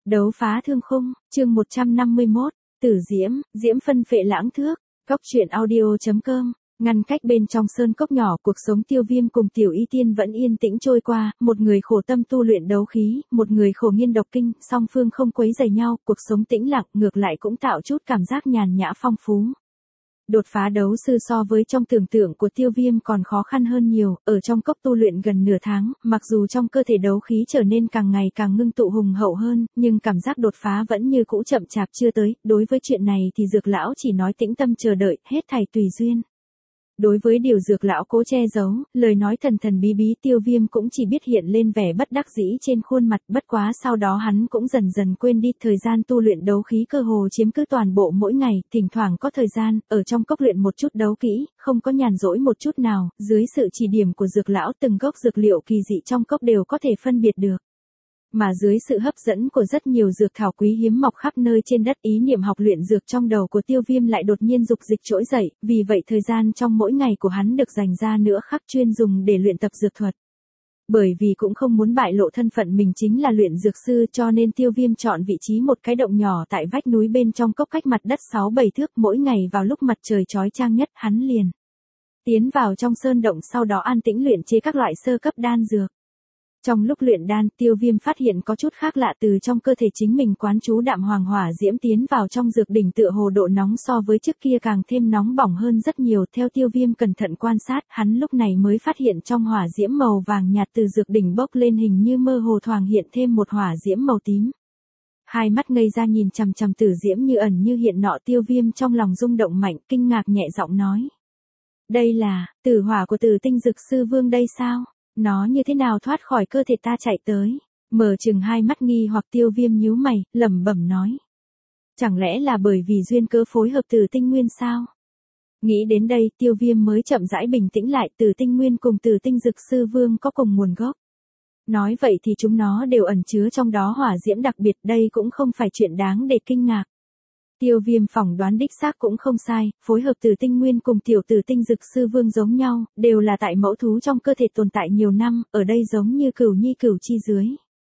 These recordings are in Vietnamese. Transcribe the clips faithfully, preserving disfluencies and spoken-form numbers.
Đấu phá thương khung, chương một trăm năm mươi mốt, Tử Diễm, Diễm phân phệ lãng thước, Cóc truyện audio chấm com. Ngăn cách bên trong sơn cốc nhỏ, cuộc sống Tiêu Viêm cùng Tiểu Y Tiên vẫn yên tĩnh trôi qua, một người khổ tâm tu luyện đấu khí, một người khổ nghiên độc kinh, song phương không quấy rầy nhau, cuộc sống tĩnh lặng, ngược lại cũng tạo chút cảm giác nhàn nhã phong phú. Đột phá đấu sư so với trong tưởng tượng của Tiêu Viêm còn khó khăn hơn nhiều, ở trong cốc tu luyện gần nửa tháng, mặc dù trong cơ thể đấu khí trở nên càng ngày càng ngưng tụ hùng hậu hơn, nhưng cảm giác đột phá vẫn như cũ chậm chạp chưa tới, đối với chuyện này thì Dược lão chỉ nói tĩnh tâm chờ đợi, hết thảy tùy duyên. Đối với điều Dược lão cố che giấu, lời nói thần thần bí bí, Tiêu Viêm cũng chỉ biết hiện lên vẻ bất đắc dĩ trên khuôn mặt, bất quá sau đó hắn cũng dần dần quên đi, thời gian tu luyện đấu khí cơ hồ chiếm cứ toàn bộ mỗi ngày, thỉnh thoảng có thời gian, ở trong cốc luyện một chút đấu kỹ, không có nhàn rỗi một chút nào, dưới sự chỉ điểm của Dược lão từng gốc dược liệu kỳ dị trong cốc đều có thể phân biệt được. Mà dưới sự hấp dẫn của rất nhiều dược thảo quý hiếm mọc khắp nơi trên đất, ý niệm học luyện dược trong đầu của Tiêu Viêm lại đột nhiên dục dịch trỗi dậy, vì vậy thời gian trong mỗi ngày của hắn được dành ra nữa khắc chuyên dùng để luyện tập dược thuật. Bởi vì cũng không muốn bại lộ thân phận mình chính là luyện dược sư, cho nên Tiêu Viêm chọn vị trí một cái động nhỏ tại vách núi bên trong cốc cách mặt đất sáu bảy thước, mỗi ngày vào lúc mặt trời chói chang nhất hắn liền tiến vào trong sơn động, sau đó an tĩnh luyện chế các loại sơ cấp đan dược. Trong lúc luyện đan, Tiêu Viêm phát hiện có chút khác lạ từ trong cơ thể chính mình, quán chú đạm hoàng hỏa diễm tiến vào trong dược đỉnh, tựa hồ độ nóng so với trước kia càng thêm nóng bỏng hơn rất nhiều. Theo Tiêu Viêm cẩn thận quan sát, hắn lúc này mới phát hiện trong hỏa diễm màu vàng nhạt từ dược đỉnh bốc lên hình như mơ hồ thoảng hiện thêm một hỏa diễm màu tím. Hai mắt ngây ra nhìn chằm chằm tử diễm như ẩn như hiện nọ, Tiêu Viêm trong lòng rung động mạnh, kinh ngạc nhẹ giọng nói: "Đây là tử hỏa của Tử Tinh Dược Sư Vương đây sao? Nó như thế nào thoát khỏi cơ thể ta chạy tới?" Mở chừng hai mắt nghi hoặc, Tiêu Viêm nhíu mày, lẩm bẩm nói: "Chẳng lẽ là bởi vì duyên cớ phối hợp Tử Tinh Nguyên sao?" Nghĩ đến đây, Tiêu Viêm mới chậm rãi bình tĩnh lại, Tử Tinh Nguyên cùng Tử Tinh Dược Sư Vương có cùng nguồn gốc. Nói vậy thì chúng nó đều ẩn chứa trong đó hỏa diễm đặc biệt, đây cũng không phải chuyện đáng để kinh ngạc. Tiêu Viêm phỏng đoán đích xác cũng không sai, phối hợp Tử Tinh Nguyên cùng tiểu Tử Tinh Dược Sư Vương giống nhau, đều là tại mẫu thú trong cơ thể tồn tại nhiều năm, ở đây giống như cửu nhi cửu chi dưới.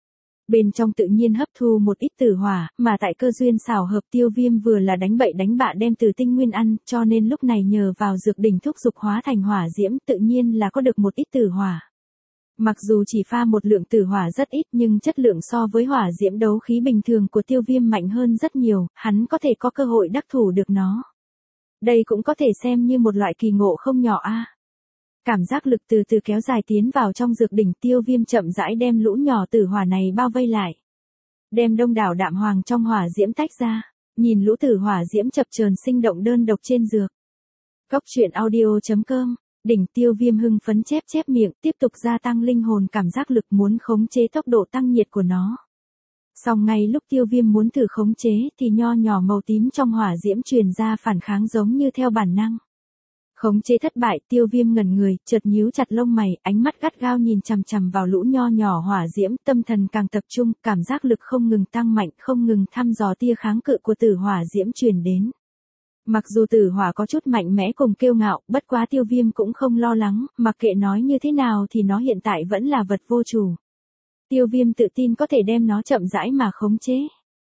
Bên trong tự nhiên hấp thu một ít tử hỏa, mà tại cơ duyên xảo hợp, Tiêu Viêm vừa là đánh bậy đánh bạ đem Tử Tinh Nguyên ăn, cho nên lúc này nhờ vào dược đỉnh thúc dục hóa thành hỏa diễm, tự nhiên là có được một ít tử hỏa. Mặc dù chỉ pha một lượng tử hỏa rất ít, nhưng chất lượng so với hỏa diễm đấu khí bình thường của Tiêu Viêm mạnh hơn rất nhiều, hắn có thể có cơ hội đắc thủ được nó. Đây cũng có thể xem như một loại kỳ ngộ không nhỏ a. Cảm giác lực từ từ kéo dài tiến vào trong dược đỉnh, Tiêu Viêm chậm rãi đem lũ nhỏ tử hỏa này bao vây lại. Đem đông đảo đạm hoàng trong hỏa diễm tách ra, nhìn lũ tử hỏa diễm chập chờn sinh động đơn độc trên dược. Cóc truyện audio chấm com. Đỉnh, Tiêu Viêm hưng phấn chép chép miệng, tiếp tục gia tăng linh hồn cảm giác lực, muốn khống chế tốc độ tăng nhiệt của nó. Song ngay lúc Tiêu Viêm muốn thử khống chế thì nho nhỏ màu tím trong hỏa diễm truyền ra phản kháng giống như theo bản năng. Khống chế thất bại, Tiêu Viêm ngẩn người, chợt nhíu chặt lông mày, ánh mắt gắt gao nhìn chằm chằm vào lũ nho nhỏ hỏa diễm, tâm thần càng tập trung, cảm giác lực không ngừng tăng mạnh, không ngừng thăm dò tia kháng cự của tử hỏa diễm truyền đến. Mặc dù tử hỏa có chút mạnh mẽ cùng kiêu ngạo, bất quá Tiêu Viêm cũng không lo lắng, mặc kệ nói như thế nào thì nó hiện tại vẫn là vật vô chủ. Tiêu Viêm tự tin có thể đem nó chậm rãi mà khống chế.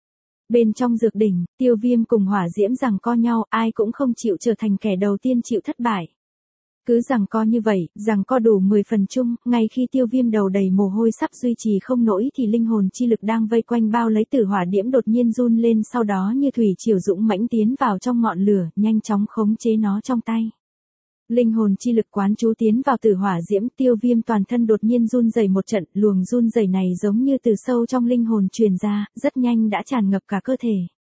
Bên trong dược đỉnh, Tiêu Viêm cùng hỏa diễm giằng co nhau, ai cũng không chịu trở thành kẻ đầu tiên chịu thất bại. Cứ giằng co như vậy, giằng co đủ mười phần chung, ngay khi Tiêu Viêm đầu đầy mồ hôi sắp duy trì không nổi thì linh hồn chi lực đang vây quanh bao lấy tử hỏa điểm đột nhiên run lên, sau đó như thủy triều dũng mãnh tiến vào trong ngọn lửa, nhanh chóng khống chế nó trong tay. Linh hồn chi lực quán chú tiến vào tử hỏa diễm, Tiêu Viêm toàn thân đột nhiên run rẩy một trận, luồng run rẩy này giống như từ sâu trong linh hồn truyền ra, rất nhanh đã tràn ngập cả cơ thể.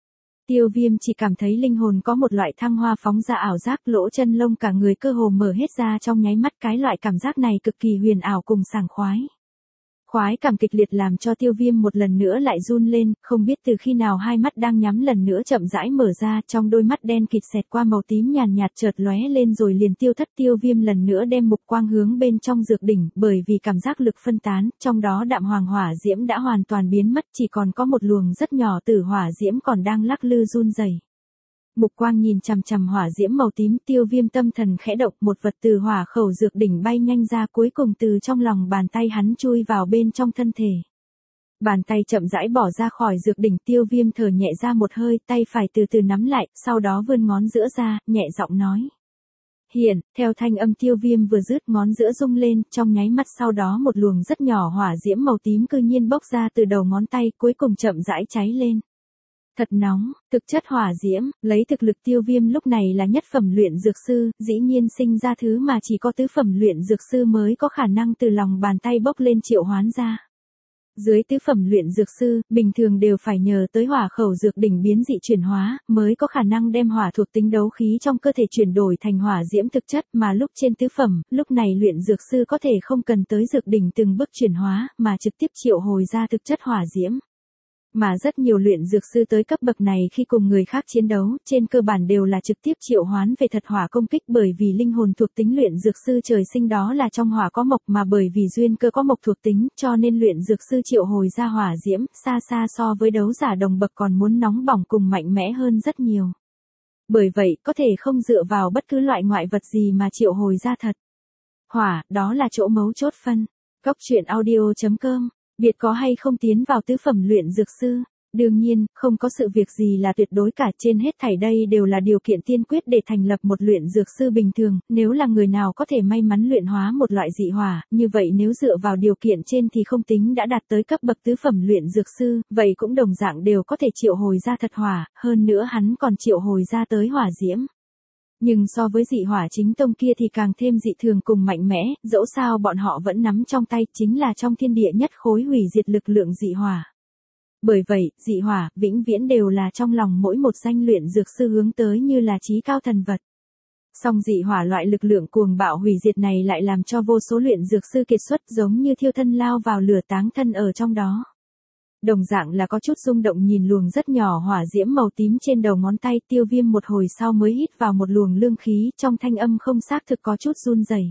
Tiêu Viêm chỉ cảm thấy linh hồn có một loại thăng hoa phóng ra ảo giác, lỗ chân lông cả người cơ hồ mở hết ra trong nháy mắt, cái loại cảm giác này cực kỳ huyền ảo cùng sảng khoái. Khoái cảm kịch liệt làm cho Tiêu Viêm một lần nữa lại run lên, không biết từ khi nào hai mắt đang nhắm lần nữa chậm rãi mở ra, trong đôi mắt đen kịt xẹt qua màu tím nhàn nhạt chợt lóe lên rồi liền tiêu thất. Tiêu Viêm lần nữa đem mục quang hướng bên trong dược đỉnh, bởi vì cảm giác lực phân tán, trong đó đạm hoàng hỏa diễm đã hoàn toàn biến mất, chỉ còn có một luồng rất nhỏ tử hỏa diễm còn đang lắc lư run rẩy. Mục quang nhìn chằm chằm hỏa diễm màu tím, Tiêu Viêm tâm thần khẽ động, một vật từ hỏa khẩu dược đỉnh bay nhanh ra, cuối cùng từ trong lòng bàn tay hắn chui vào bên trong thân thể. Bàn tay chậm rãi bỏ ra khỏi dược đỉnh, Tiêu Viêm thở nhẹ ra một hơi, tay phải từ từ nắm lại, sau đó vươn ngón giữa ra, nhẹ giọng nói. Hiện, theo thanh âm Tiêu Viêm vừa dứt, ngón giữa rung lên, trong nháy mắt sau đó một luồng rất nhỏ hỏa diễm màu tím cư nhiên bốc ra từ đầu ngón tay, cuối cùng chậm rãi cháy lên. Thật nóng, thực chất hỏa diễm, lấy thực lực Tiêu Viêm lúc này là nhất phẩm luyện dược sư, dĩ nhiên sinh ra thứ mà chỉ có tứ phẩm luyện dược sư mới có khả năng từ lòng bàn tay bốc lên triệu hoán ra. Dưới tứ phẩm luyện dược sư, bình thường đều phải nhờ tới hỏa khẩu dược đỉnh biến dị chuyển hóa, mới có khả năng đem hỏa thuộc tính đấu khí trong cơ thể chuyển đổi thành hỏa diễm thực chất, mà lúc trên tứ phẩm, lúc này luyện dược sư có thể không cần tới dược đỉnh từng bước chuyển hóa, mà trực tiếp triệu hồi ra thực chất hỏa diễm. Mà rất nhiều luyện dược sư tới cấp bậc này khi cùng người khác chiến đấu, trên cơ bản đều là trực tiếp triệu hoán về thật hỏa công kích, bởi vì linh hồn thuộc tính luyện dược sư trời sinh đó là trong hỏa có mộc, mà bởi vì duyên cơ có mộc thuộc tính, cho nên luyện dược sư triệu hồi ra hỏa diễm, xa xa so với đấu giả đồng bậc còn muốn nóng bỏng cùng mạnh mẽ hơn rất nhiều. Bởi vậy, có thể không dựa vào bất cứ loại ngoại vật gì mà triệu hồi ra thật hỏa, đó là chỗ mấu chốt phân. Góc truyện audio chấm com. Biệt có hay không tiến vào tứ phẩm luyện dược sư? Đương nhiên, không có sự việc gì là tuyệt đối cả, trên hết thảy đây đều là điều kiện tiên quyết để thành lập một luyện dược sư bình thường, nếu là người nào có thể may mắn luyện hóa một loại dị hỏa, như vậy nếu dựa vào điều kiện trên thì không tính đã đạt tới cấp bậc tứ phẩm luyện dược sư, vậy cũng đồng dạng đều có thể triệu hồi ra thật hỏa, hơn nữa hắn còn triệu hồi ra tới hỏa diễm. Nhưng so với dị hỏa chính tông kia thì càng thêm dị thường cùng mạnh mẽ, dẫu sao bọn họ vẫn nắm trong tay chính là trong thiên địa nhất khối hủy diệt lực lượng dị hỏa. Bởi vậy, dị hỏa, vĩnh viễn đều là trong lòng mỗi một danh luyện dược sư hướng tới như là chí cao thần vật. Song dị hỏa loại lực lượng cuồng bạo hủy diệt này lại làm cho vô số luyện dược sư kiệt xuất giống như thiêu thân lao vào lửa táng thân ở trong đó. Đồng dạng là có chút rung động nhìn luồng rất nhỏ hỏa diễm màu tím trên đầu ngón tay, Tiêu Viêm một hồi sau mới hít vào một luồng lương khí, trong thanh âm không xác thực có chút run rẩy.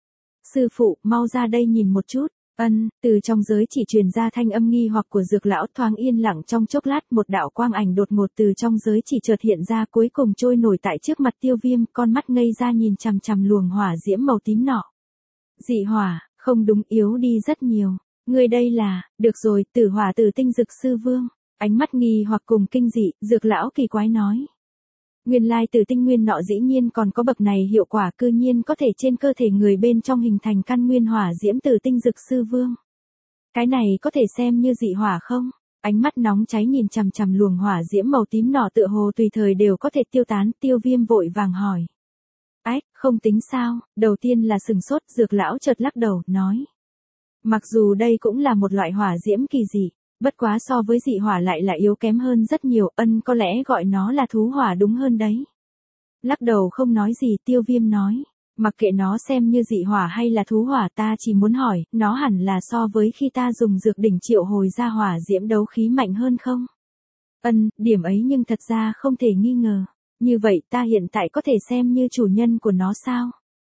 Sư phụ, mau ra đây nhìn một chút. Ân, từ trong giới chỉ truyền ra thanh âm nghi hoặc của dược lão, thoáng yên lặng trong chốc lát, một đạo quang ảnh đột ngột từ trong giới chỉ chợt hiện ra, cuối cùng trôi nổi tại trước mặt Tiêu Viêm, con mắt ngây ra nhìn chằm chằm luồng hỏa diễm màu tím nọ. Dị hỏa, không đúng, yếu đi rất nhiều. Người đây là, được rồi, tử hỏa tử tinh dược sư vương. Ánh mắt nghi hoặc cùng kinh dị, dược lão kỳ quái nói. Nguyên lai tử tinh nguyên nọ dĩ nhiên còn có bậc này hiệu quả, cư nhiên có thể trên cơ thể người bên trong hình thành căn nguyên hỏa diễm tử tinh dược sư vương. Cái này có thể xem như dị hỏa không? Ánh mắt nóng cháy nhìn chằm chằm luồng hỏa diễm màu tím nọ tựa hồ tùy thời đều có thể tiêu tán, Tiêu Viêm vội vàng hỏi. Ách, không tính sao, đầu tiên là sừng sốt, dược lão chợt lắc đầu, nói. Mặc dù đây cũng là một loại hỏa diễm kỳ dị, bất quá so với dị hỏa lại là yếu kém hơn rất nhiều, ân có lẽ gọi nó là thú hỏa đúng hơn đấy. Lắc đầu không nói gì, Tiêu Viêm nói, mặc kệ nó xem như dị hỏa hay là thú hỏa, ta chỉ muốn hỏi, nó hẳn là so với khi ta dùng dược đỉnh triệu hồi ra hỏa diễm đấu khí mạnh hơn không? Ân, điểm ấy nhưng thật ra không thể nghi ngờ, như vậy ta hiện tại có thể xem như chủ nhân của nó sao?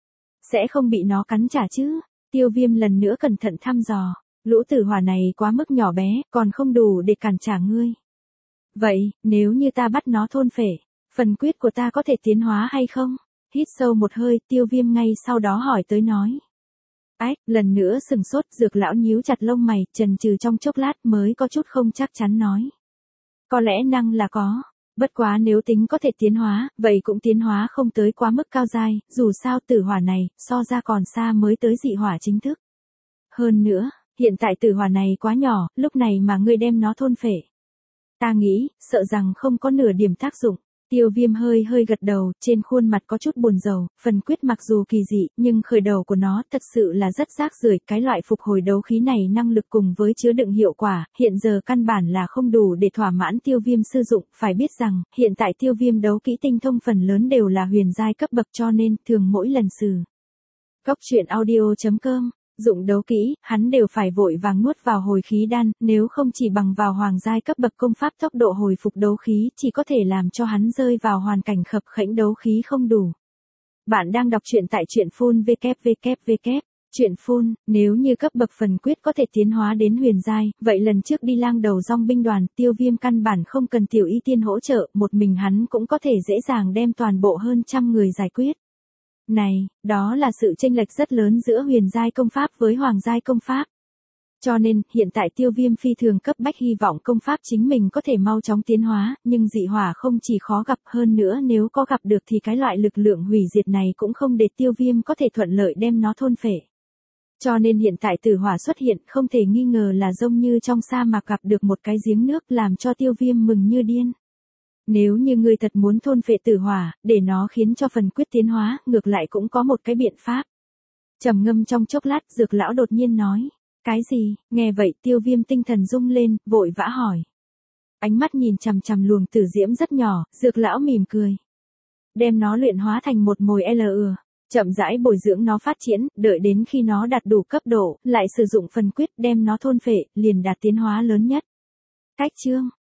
Sẽ không bị nó cắn trả chứ? Tiêu Viêm lần nữa cẩn thận thăm dò, lũ tử hỏa này quá mức nhỏ bé, còn không đủ để cản trả ngươi. Vậy, nếu như ta bắt nó thôn phệ, phần quyết của ta có thể tiến hóa hay không? Hít sâu một hơi, Tiêu Viêm ngay sau đó hỏi tới nói. Ách, lần nữa sừng sốt, dược lão nhíu chặt lông mày, chần chừ trong chốc lát mới có chút không chắc chắn nói. Có lẽ năng là có. Bất quá nếu tính có thể tiến hóa, vậy cũng tiến hóa không tới quá mức cao giai, dù sao tử hỏa này, so ra còn xa mới tới dị hỏa chính thức. Hơn nữa, hiện tại tử hỏa này quá nhỏ, lúc này mà ngươi đem nó thôn phệ. Ta nghĩ, sợ rằng không có nửa điểm tác dụng. Tiêu Viêm hơi hơi gật đầu, trên khuôn mặt có chút buồn rầu, phần quyết mặc dù kỳ dị, nhưng khởi đầu của nó thật sự là rất rác rưởi, cái loại phục hồi đấu khí này năng lực cùng với chứa đựng hiệu quả, hiện giờ căn bản là không đủ để thỏa mãn Tiêu Viêm sử dụng, phải biết rằng, hiện tại Tiêu Viêm đấu kỹ tinh thông phần lớn đều là huyền giai cấp bậc cho nên, thường mỗi lần sử. Góc truyện audio chấm com dụng đấu kỹ, hắn đều phải vội vàng nuốt vào hồi khí đan, nếu không chỉ bằng vào hoàng giai cấp bậc công pháp tốc độ hồi phục đấu khí, chỉ có thể làm cho hắn rơi vào hoàn cảnh khập khẽnh đấu khí không đủ. Bạn đang đọc truyện tại truyện phun vê kép vê kép vê kép, truyện phun, nếu như cấp bậc phần quyết có thể tiến hóa đến huyền giai, vậy lần trước đi lang đầu dòng binh đoàn, Tiêu Viêm căn bản không cần tiểu y tiên hỗ trợ, một mình hắn cũng có thể dễ dàng đem toàn bộ hơn trăm người giải quyết. Này, đó là sự chênh lệch rất lớn giữa huyền giai công pháp với hoàng giai công pháp. Cho nên, hiện tại tiêu viêm phi thường cấp bách hy vọng công pháp chính mình có thể mau chóng tiến hóa, nhưng dị hỏa không chỉ khó gặp hơn nữa nếu có gặp được thì cái loại lực lượng hủy diệt này cũng không để tiêu viêm có thể thuận lợi đem nó thôn phệ. Cho nên hiện tại tử hỏa xuất hiện không thể nghi ngờ là giống như trong sa mạc gặp được một cái giếng nước làm cho tiêu viêm mừng như điên. Nếu như ngươi thật muốn thôn phệ tử hỏa, để nó khiến cho phần quyết tiến hóa, ngược lại cũng có một cái biện pháp. Trầm ngâm trong chốc lát, Dược lão đột nhiên nói. Cái gì? Nghe vậy tiêu viêm tinh thần rung lên, vội vã hỏi. Ánh mắt nhìn chằm chằm luồng tử diễm rất nhỏ, Dược lão mỉm cười. Đem nó luyện hóa thành một mồi L ừa. Chậm rãi bồi dưỡng nó phát triển, đợi đến khi nó đạt đủ cấp độ, lại sử dụng phần quyết đem nó thôn phệ, liền đạt tiến hóa lớn nhất. Cách chương,